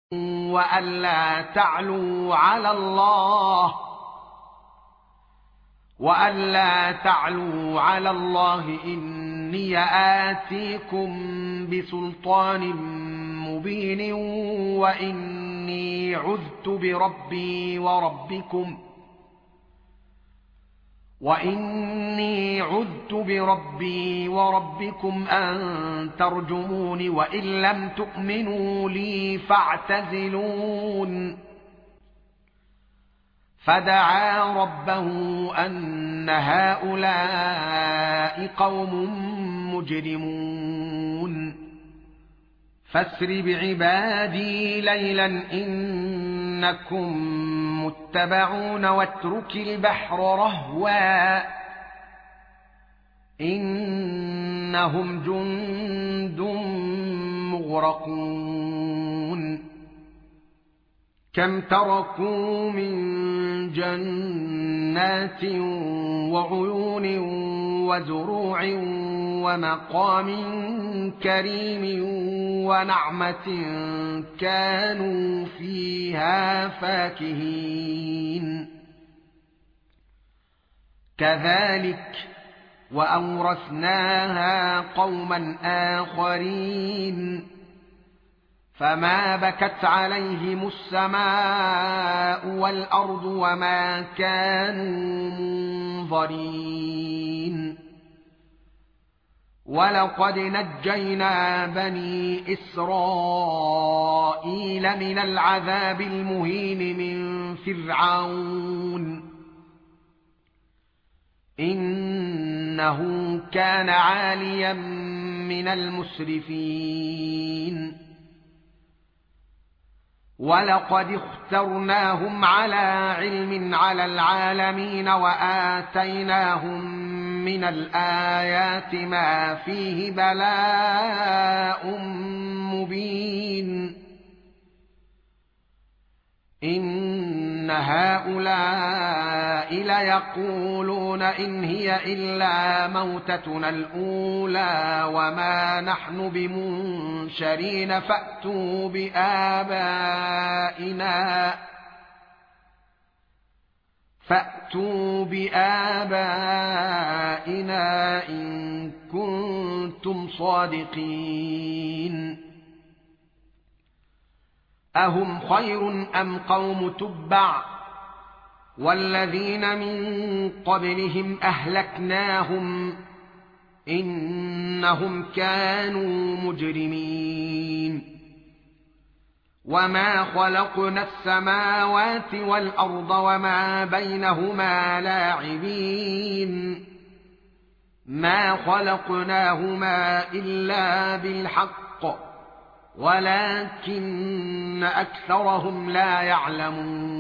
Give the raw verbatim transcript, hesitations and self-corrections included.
وألا تعلوا على الله وألا تعلوا على الله إني آتيكم بسلطان مبين وإني عذت بربي وربكم وإني عذت بربي وربكم أن ترجمون وإن لم تؤمنوا لي فاعتزلون فدعا ربه أن هؤلاء قوم مجرمون فاسر بعبادي ليلا إنكم متبعون واترك البحر رهوا إنهم جند مغرقون كم تركوا من جنات وعيون وزروع ومقام كريم ونعمة كانوا فيها فاكهين كذلك وأورثناها قوما آخرين فما بكت عليهم السماء والأرض وما كانوا منظرين ولقد نجينا بني إسرائيل من العذاب المهين من فرعون إنه كان عاليا من المسرفين ولقد اخترناهم على علم على العالمين وآتيناهم من الآيات ما فيه بلاء مبين إن هؤلاء ليقولون إن هي إلا موتتنا الأولى وما نحن بمنشرين فأتوا بآبائنا فأتوا بآبائنا إن كنتم صادقين أهم خير أم قوم تبع والذين من قبلهم أهلكناهم إنهم كانوا مجرمين وما خلقنا السماوات والأرض وما بينهما لاعبين ما خلقناهما إلا بالحق ولكن أكثرهم لا يعلمون